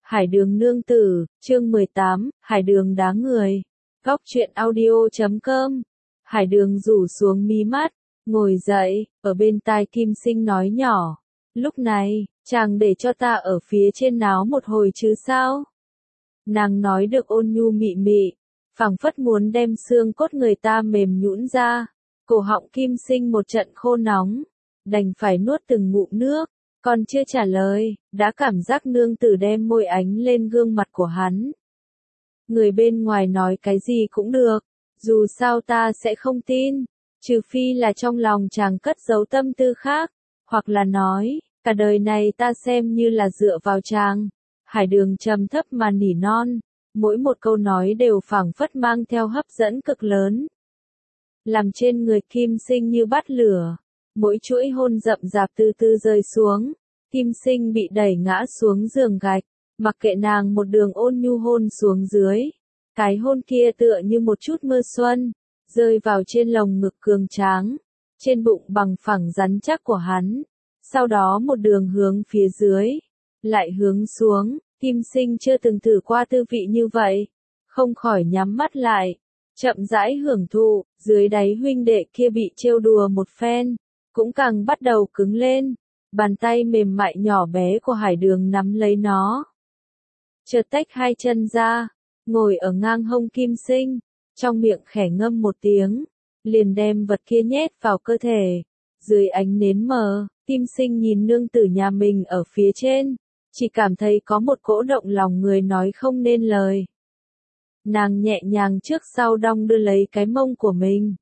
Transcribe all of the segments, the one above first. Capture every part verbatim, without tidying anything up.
Hải đường nương tử, chương mười tám, Hải đường đá người. Góc truyện audio chấm com. Hải đường rủ xuống mí mắt, ngồi dậy, ở bên tai Kim Sinh nói nhỏ. Lúc này, chàng để cho ta ở phía trên náo một hồi chứ sao? Nàng nói được ôn nhu mị mị, phảng phất muốn đem xương cốt người ta mềm nhũn ra. Cổ họng Kim Sinh một trận khô nóng, đành phải nuốt từng ngụm nước. Còn chưa trả lời, đã cảm giác nương tử đem môi ánh lên gương mặt của hắn. Người bên ngoài nói cái gì cũng được, dù sao ta sẽ không tin, trừ phi là trong lòng chàng cất giấu tâm tư khác, hoặc là nói, cả đời này ta xem như là dựa vào chàng. Hải đường trầm thấp mà nỉ non, mỗi một câu nói đều phảng phất mang theo hấp dẫn cực lớn. Làm trên người Kim Sinh như bắt lửa. Mỗi chuỗi hôn rậm rạp từ từ rơi xuống, Kim Sinh bị đẩy ngã xuống giường gạch, mặc kệ nàng một đường ôn nhu hôn xuống dưới. Cái hôn kia tựa như một chút mưa xuân, rơi vào trên lồng ngực cường tráng, trên bụng bằng phẳng rắn chắc của hắn. Sau đó một đường hướng phía dưới, lại hướng xuống, Kim Sinh chưa từng thử qua tư vị như vậy, không khỏi nhắm mắt lại, chậm rãi hưởng thụ, dưới đáy huynh đệ kia bị trêu đùa một phen. Cũng càng bắt đầu cứng lên, bàn tay mềm mại nhỏ bé của Hải đường nắm lấy nó. Chợt tách hai chân ra, ngồi ở ngang hông Kim Sinh, trong miệng khẽ ngâm một tiếng, liền đem vật kia nhét vào cơ thể. Dưới ánh nến mờ, Kim Sinh nhìn nương tử nhà mình ở phía trên, chỉ cảm thấy có một cỗ động lòng người nói không nên lời. Nàng nhẹ nhàng trước sau đong đưa lấy cái mông của mình.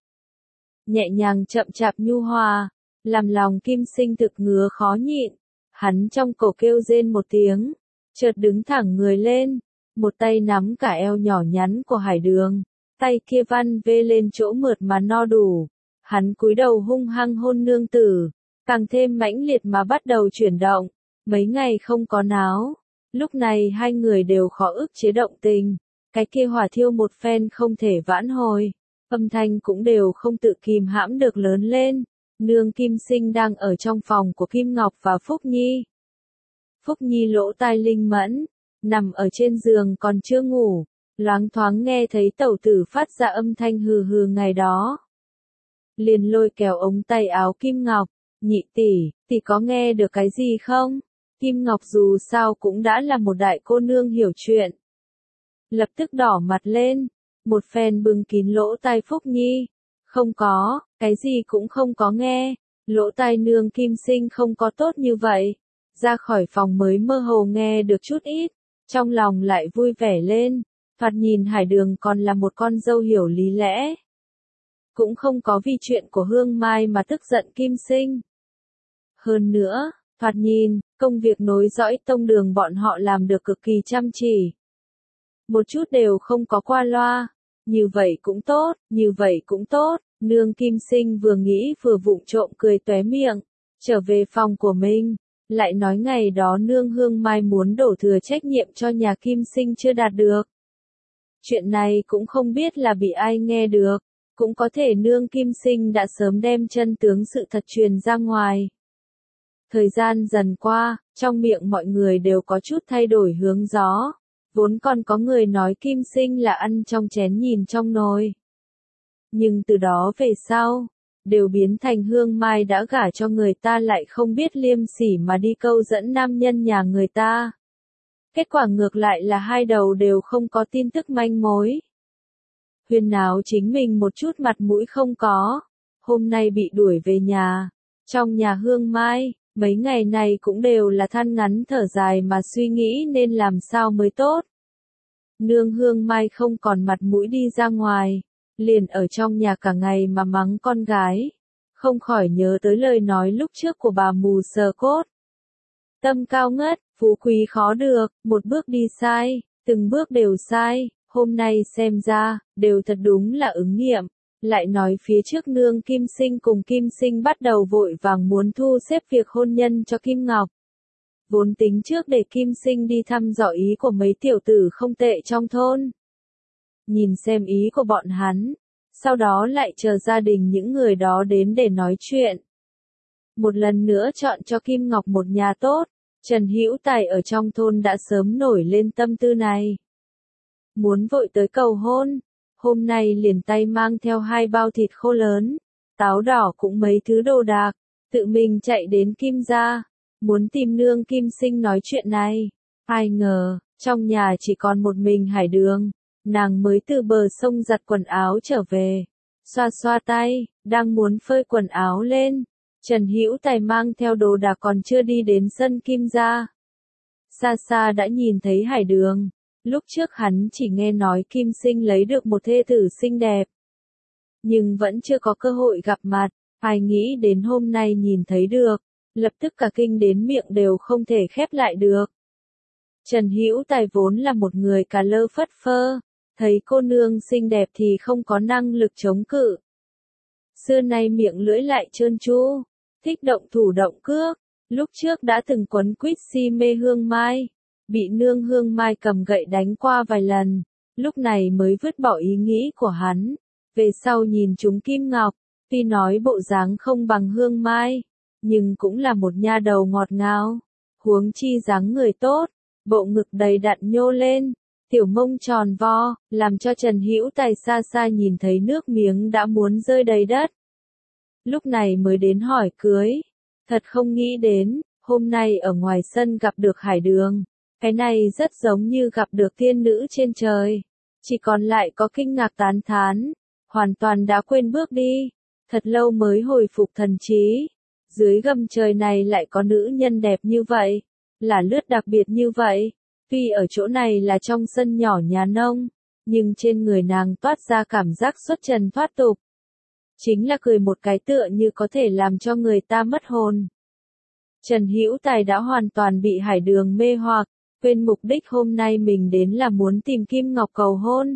Nhẹ nhàng chậm chạp nhu hòa, làm lòng Kim Sinh thực ngứa khó nhịn. Hắn trong cổ kêu rên một tiếng, chợt đứng thẳng người lên, một tay nắm cả eo nhỏ nhắn của Hải đường, tay kia văn vê lên chỗ mượt mà no đủ. Hắn cúi đầu hung hăng hôn nương tử, càng thêm mãnh liệt mà bắt đầu chuyển động. Mấy ngày không có náo, lúc này hai người đều khó ức chế động tình, cái kia hỏa thiêu một phen không thể vãn hồi, âm thanh cũng đều không tự kìm hãm được lớn lên. Nương Kim Sinh đang ở trong phòng của Kim Ngọc và Phúc Nhi. Phúc Nhi lỗ tai linh mẫn, nằm ở trên giường còn chưa ngủ, loáng thoáng nghe thấy tẩu tử phát ra âm thanh hừ hừ ngày đó. Liền lôi kéo ống tay áo Kim Ngọc, nhị tỷ, tỷ có nghe được cái gì không? Kim Ngọc dù sao cũng đã là một đại cô nương hiểu chuyện. Lập tức đỏ mặt lên, một phen bưng kín lỗ tai Phúc Nhi. Không có, cái gì cũng không có nghe, lỗ tai nương Kim Sinh không có tốt như vậy. Ra khỏi phòng mới mơ hồ nghe được chút ít, trong lòng lại vui vẻ lên, thoạt nhìn Hải đường còn là một con dâu hiểu lý lẽ. Cũng không có vì chuyện của Hương Mai mà tức giận Kim Sinh. Hơn nữa, thoạt nhìn, công việc nối dõi tông đường bọn họ làm được cực kỳ chăm chỉ. Một chút đều không có qua loa. Như vậy cũng tốt, như vậy cũng tốt, nương Kim Sinh vừa nghĩ vừa vụng trộm cười tóe miệng, trở về phòng của mình, lại nói ngày đó nương Hương Mai muốn đổ thừa trách nhiệm cho nhà Kim Sinh chưa đạt được. Chuyện này cũng không biết là bị ai nghe được, cũng có thể nương Kim Sinh đã sớm đem chân tướng sự thật truyền ra ngoài. Thời gian dần qua, trong miệng mọi người đều có chút thay đổi hướng gió. Vốn còn có người nói Kim Sinh là ăn trong chén nhìn trong nồi. Nhưng từ đó về sau, đều biến thành Hương Mai đã gả cho người ta lại không biết liêm sỉ mà đi câu dẫn nam nhân nhà người ta. Kết quả ngược lại là hai đầu đều không có tin tức manh mối. Huyên náo chính mình một chút mặt mũi không có, hôm nay bị đuổi về nhà. Trong nhà Hương Mai, mấy ngày này cũng đều là than ngắn thở dài mà suy nghĩ nên làm sao mới tốt. Nương Hương Mai không còn mặt mũi đi ra ngoài, liền ở trong nhà cả ngày mà mắng con gái, không khỏi nhớ tới lời nói lúc trước của bà mù sờ cốt. Tâm cao ngất, phú quý khó được, một bước đi sai, từng bước đều sai, hôm nay xem ra, đều thật đúng là ứng nghiệm. Lại nói phía trước nương Kim Sinh cùng Kim Sinh bắt đầu vội vàng muốn thu xếp việc hôn nhân cho Kim Ngọc. Vốn tính trước để Kim Sinh đi thăm dò ý của mấy tiểu tử không tệ trong thôn. Nhìn xem ý của bọn hắn, sau đó lại chờ gia đình những người đó đến để nói chuyện. Một lần nữa chọn cho Kim Ngọc một nhà tốt, Trần Hữu Tài ở trong thôn đã sớm nổi lên tâm tư này. Muốn vội tới cầu hôn, hôm nay liền tay mang theo hai bao thịt khô lớn, táo đỏ cũng mấy thứ đồ đạc, tự mình chạy đến Kim gia, muốn tìm nương Kim Sinh nói chuyện này. Ai ngờ, trong nhà chỉ còn một mình Hải Đường, nàng mới từ bờ sông giặt quần áo trở về, xoa xoa tay, đang muốn phơi quần áo lên. Trần Hữu Tài mang theo đồ đạc còn chưa đi đến sân Kim gia. Xa xa đã nhìn thấy Hải Đường, lúc trước hắn chỉ nghe nói Kim Sinh lấy được một thê tử xinh đẹp, nhưng vẫn chưa có cơ hội gặp mặt, ai nghĩ đến hôm nay nhìn thấy được, lập tức cả kinh đến miệng đều không thể khép lại được. Trần Hữu Tài vốn là một người cà lơ phất phơ, thấy cô nương xinh đẹp thì không có năng lực chống cự. Xưa nay miệng lưỡi lại trơn tru, thích động thủ động cước, lúc trước đã từng quấn quýt si mê Hương Mai, bị nương Hương Mai cầm gậy đánh qua vài lần, lúc này mới vứt bỏ ý nghĩ của hắn. Về sau nhìn chúng Kim Ngọc, tuy nói bộ dáng không bằng Hương Mai, nhưng cũng là một nha đầu ngọt ngào, huống chi dáng người tốt, bộ ngực đầy đặn nhô lên, tiểu mông tròn vo, làm cho Trần Hữu Tài xa xa nhìn thấy nước miếng đã muốn rơi đầy đất. Lúc này mới đến hỏi cưới, thật không nghĩ đến, hôm nay ở ngoài sân gặp được Hải Đường, cái này rất giống như gặp được tiên nữ trên trời, chỉ còn lại có kinh ngạc tán thán, hoàn toàn đã quên bước đi, thật lâu mới hồi phục thần trí. Dưới gầm trời này lại có nữ nhân đẹp như vậy, là lướt đặc biệt như vậy, tuy ở chỗ này là trong sân nhỏ nhà nông, nhưng trên người nàng toát ra cảm giác xuất trần thoát tục. Chính là cười một cái tựa như có thể làm cho người ta mất hồn. Trần Hữu Tài đã hoàn toàn bị Hải Đường mê hoặc, quên mục đích hôm nay mình đến là muốn tìm Kim Ngọc cầu hôn.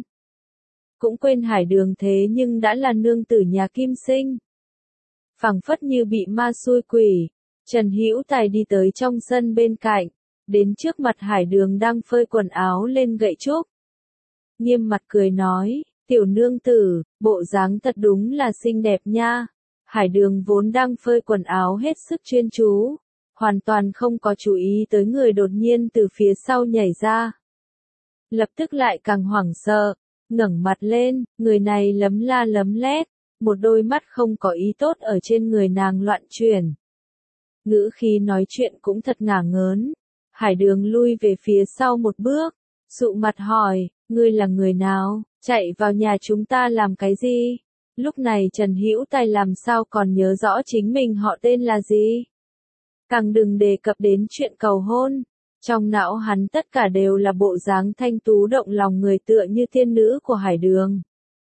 Cũng quên Hải Đường thế nhưng đã là nương tử nhà Kim Sinh. Phảng phất như bị ma xui quỷ, Trần Hữu Tài đi tới trong sân bên cạnh, đến trước mặt Hải Đường đang phơi quần áo lên gậy trúc. Nghiêm mặt cười nói, tiểu nương tử, bộ dáng thật đúng là xinh đẹp nha. Hải Đường vốn đang phơi quần áo hết sức chuyên chú, hoàn toàn không có chú ý tới người đột nhiên từ phía sau nhảy ra. Lập tức lại càng hoảng sợ, ngẩng mặt lên, người này lấm la lấm lét, một đôi mắt không có ý tốt ở trên người nàng loạn chuyển. Ngữ khí nói chuyện cũng thật ngả ngớn. Hải Đường lui về phía sau một bước, sụ mặt hỏi, ngươi là người nào, chạy vào nhà chúng ta làm cái gì? Lúc này Trần Hữu Tài làm sao còn nhớ rõ chính mình họ tên là gì? Càng đừng đề cập đến chuyện cầu hôn. Trong não hắn tất cả đều là bộ dáng thanh tú động lòng người tựa như tiên nữ của Hải Đường.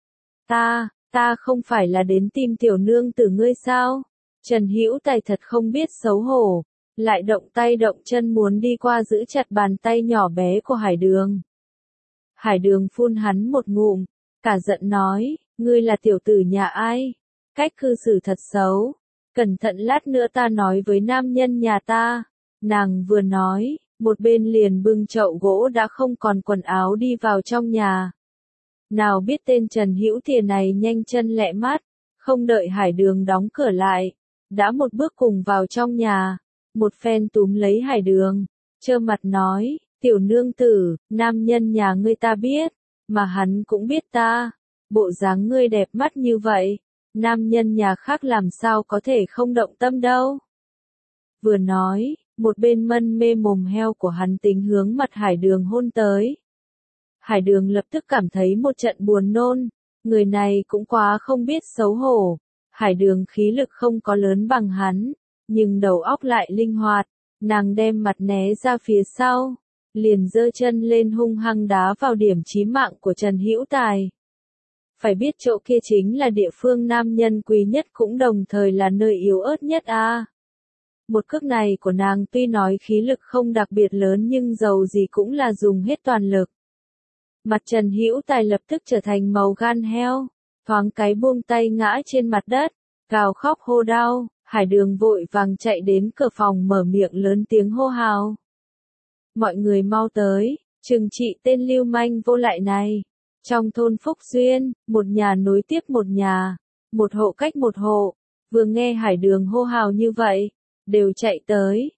Ta, ta không phải là đến tìm tiểu nương tử ngươi sao? Trần Hữu Tài thật không biết xấu hổ, lại động tay động chân muốn đi qua giữ chặt bàn tay nhỏ bé của Hải Đường. Hải Đường phun hắn một ngụm, cả giận nói, ngươi là tiểu tử nhà ai? Cách cư xử thật xấu, cẩn thận lát nữa ta nói với nam nhân nhà ta. Nàng vừa nói, một bên liền bưng chậu gỗ đã không còn quần áo đi vào trong nhà. Nào biết tên Trần Hữu Tài này nhanh chân lẹ mắt, không đợi Hải Đường đóng cửa lại, đã một bước cùng vào trong nhà, một phen túm lấy Hải Đường, trơ mặt nói, tiểu nương tử, nam nhân nhà ngươi ta biết, mà hắn cũng biết ta, bộ dáng ngươi đẹp mắt như vậy, nam nhân nhà khác làm sao có thể không động tâm đâu. Vừa nói, một bên mân mê mồm heo của hắn tính hướng mặt Hải Đường hôn tới. Hải Đường lập tức cảm thấy một trận buồn nôn, người này cũng quá không biết xấu hổ. Hải Đường khí lực không có lớn bằng hắn, nhưng đầu óc lại linh hoạt, nàng đem mặt né ra phía sau, liền giơ chân lên hung hăng đá vào điểm chí mạng của Trần Hữu Tài. Phải biết chỗ kia chính là địa phương nam nhân quý nhất cũng đồng thời là nơi yếu ớt nhất a. À. Một cước này của nàng tuy nói khí lực không đặc biệt lớn nhưng dầu gì cũng là dùng hết toàn lực. Mặt Trần Hữu Tài lập tức trở thành màu gan heo, thoáng cái buông tay ngã trên mặt đất, gào khóc hô đau. Hải Đường vội vàng chạy đến cửa phòng mở miệng lớn tiếng hô hào. Mọi người mau tới, trừng trị tên lưu manh vô lại này. Trong thôn Phúc Duyên, một nhà nối tiếp một nhà, một hộ cách một hộ, vừa nghe Hải Đường hô hào như vậy, đều chạy tới,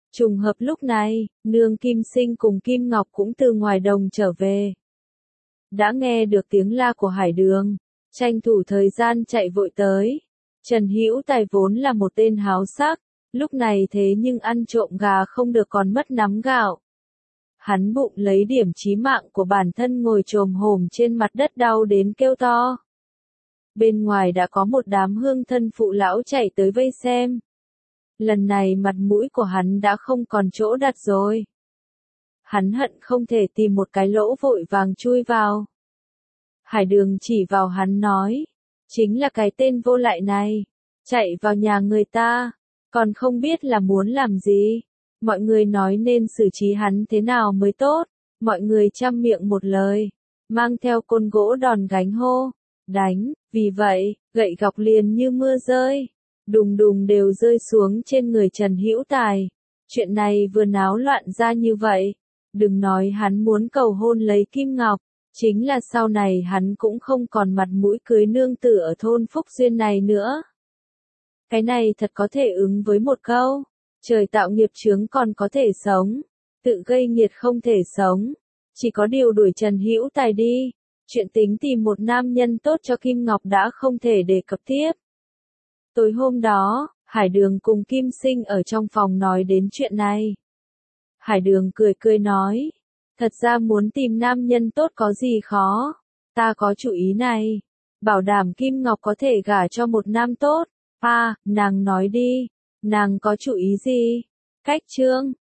Trùng hợp lúc này, nương Kim Sinh cùng Kim Ngọc cũng từ ngoài đồng trở về. Đã nghe được tiếng la của Hải Đường, tranh thủ thời gian chạy vội tới. Trần Hữu Tài vốn là một tên háo sắc, lúc này thế nhưng ăn trộm gà không được còn mất nắm gạo. Hắn bụng lấy điểm chí mạng của bản thân ngồi chồm hổm trên mặt đất đau đến kêu to. Bên ngoài đã có một đám hương thân phụ lão chạy tới vây xem. Lần này mặt mũi của hắn đã không còn chỗ đặt rồi. Hắn hận không thể tìm một cái lỗ vội vàng chui vào. Hải Đường chỉ vào hắn nói, chính là cái tên vô lại này, chạy vào nhà người ta, còn không biết là muốn làm gì. Mọi người nói nên xử trí hắn thế nào mới tốt, mọi người chăm miệng một lời, mang theo côn gỗ đòn gánh hô, đánh, vì vậy, gậy gọc liền như mưa rơi, đùng đùng đều rơi xuống trên người Trần Hữu Tài. Chuyện này vừa náo loạn ra như vậy, đừng nói hắn muốn cầu hôn lấy Kim Ngọc, chính là sau này hắn cũng không còn mặt mũi cưới nương tử ở thôn Phúc Duyên này nữa. Cái này thật có thể ứng với một câu, trời tạo nghiệp chướng còn có thể sống, tự gây nghiệt không thể sống, chỉ có điều đuổi Trần Hữu Tài đi, chuyện tính tìm một nam nhân tốt cho Kim Ngọc đã không thể đề cập tiếp. Tối hôm đó, Hải Đường cùng Kim Sinh ở trong phòng nói đến chuyện này. Hải Đường cười cười nói, thật ra muốn tìm nam nhân tốt có gì khó, ta có chủ ý này, bảo đảm Kim Ngọc có thể gả cho một nam tốt. À, nàng nói đi, nàng có chủ ý gì? Cách trương,